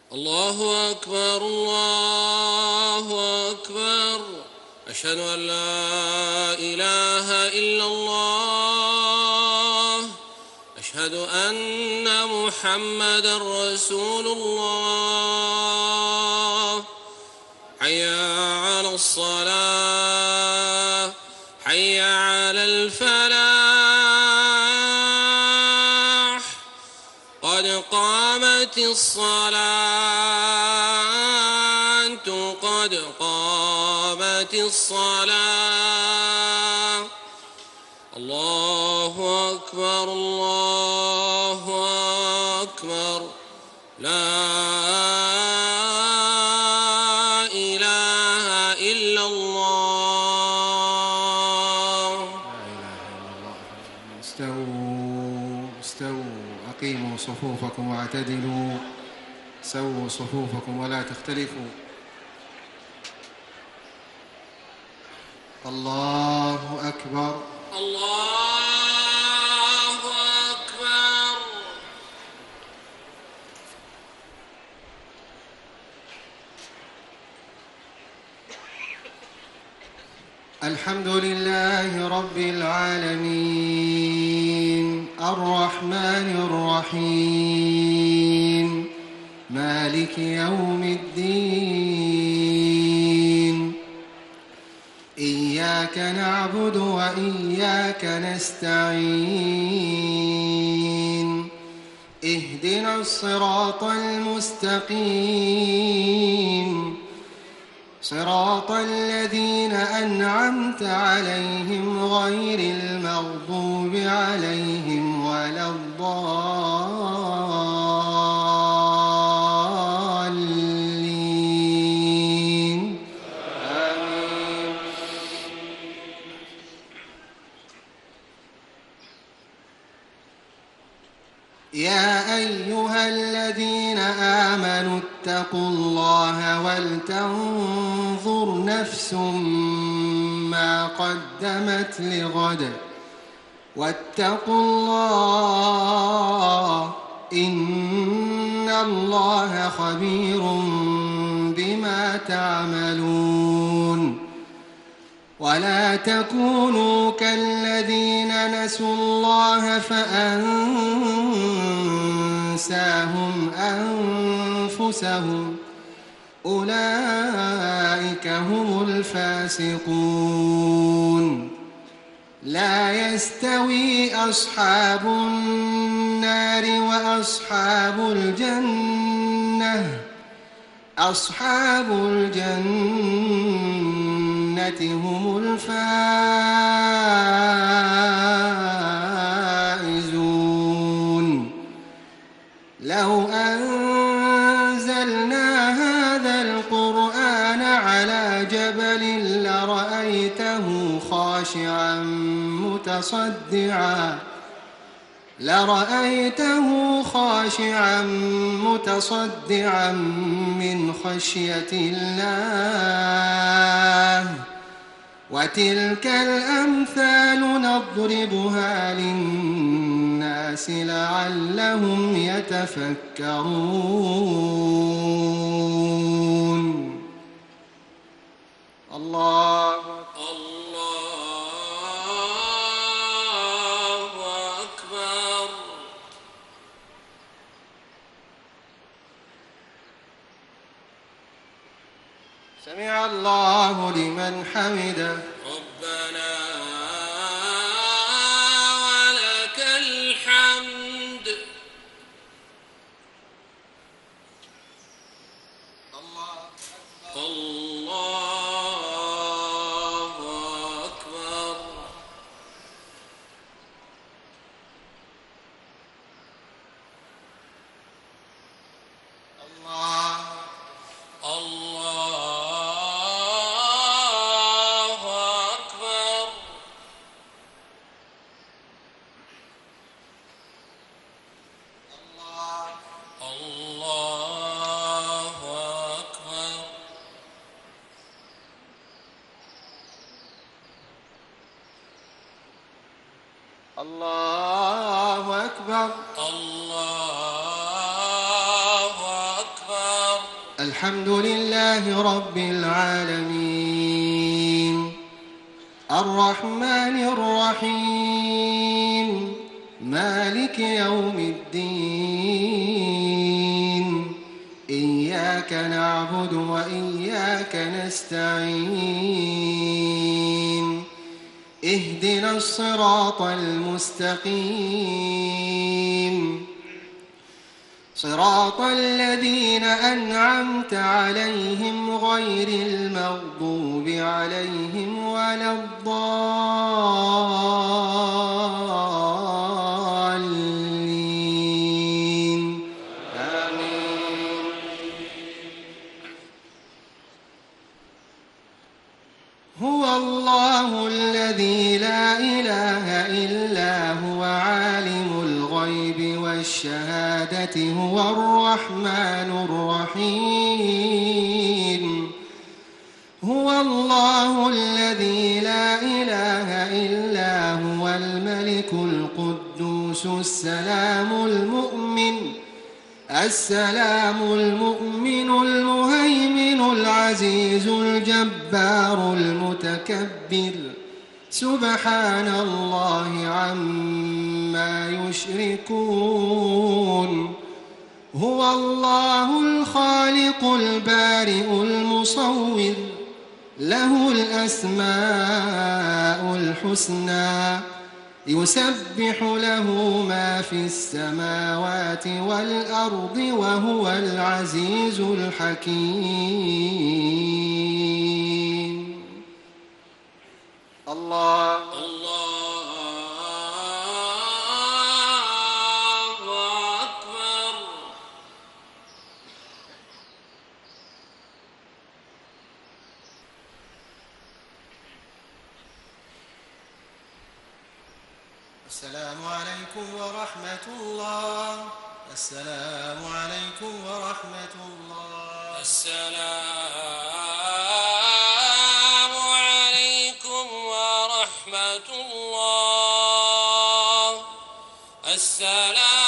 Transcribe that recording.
الله أكبر الله أكبر. أشهد أن لا إله إلا الله. أشهد أن محمدا رسول الله. حي على الصلاة حي على الفلاح. قد قامت الصلاة قد قامت الصلاة. الله أكبر الله أكبر. لا إله إلا الله. لا إله إلا الله. استووا استووا، أقيموا صفوفكم واعتدلوا، سووا صفوفكم ولا تختلفوا. الله أكبر الله أكبر. الحمد لله رب العالمين، الرحمن الرحيم، مالك يوم الدين. إياك نعبد وإياك نستعين. اهدنا الصراط المستقيم، صراط الذين أنعمت عليهم غير المغضوب عليهم ولا الضالين. آمين. يا أيها الذين آمنوا اتقوا الله ولتنظر نفس ما قدمت لغد واتقوا الله إن الله خبير بما تعملون. ولا تكونوا كالذين نسوا الله فأنساهم أنفسهم، أولئك هم الفاسقون. لا يستوي أصحاب النار وأصحاب الجنة، أصحاب الجنة هم الفائزون. لو أنزلنا هذا القرآن على جبل لرأيته خاشعا متصدعا من خشية الله. وتلك الأمثال نضربها للناس لعلهم يتفكرون. الله أكبر. سمع الله لمن حمده. ربنا ولك الحمد. الله أكبر. الله الحمد لله رب العالمين الرحمن الرحيم مالك يوم الدين إياك نعبد وإياك نستعين اهدنا الصراط المستقيم صراط الذين أنعمت عليهم غير المغضوب عليهم ولا الضالين آمين. هو الله الذي لا إله إلا هو عالم الغيب والشهادة هو الرحمن الرحيم هو الله الذي لا إله إلا هو الملك القدوس السلام المؤمن المهيمن العزيز الجبار المتكبر سبحان الله عما يشركون هو الله الخالق البارئ المصور له الأسماء الحسنى يسبح له ما في السماوات والأرض وهو العزيز الحكيم. الله أكبر. السلام عليكم ورحمة الله. السلام عليكم ورحمة الله. السلام عليكم ورحمة الله. السلام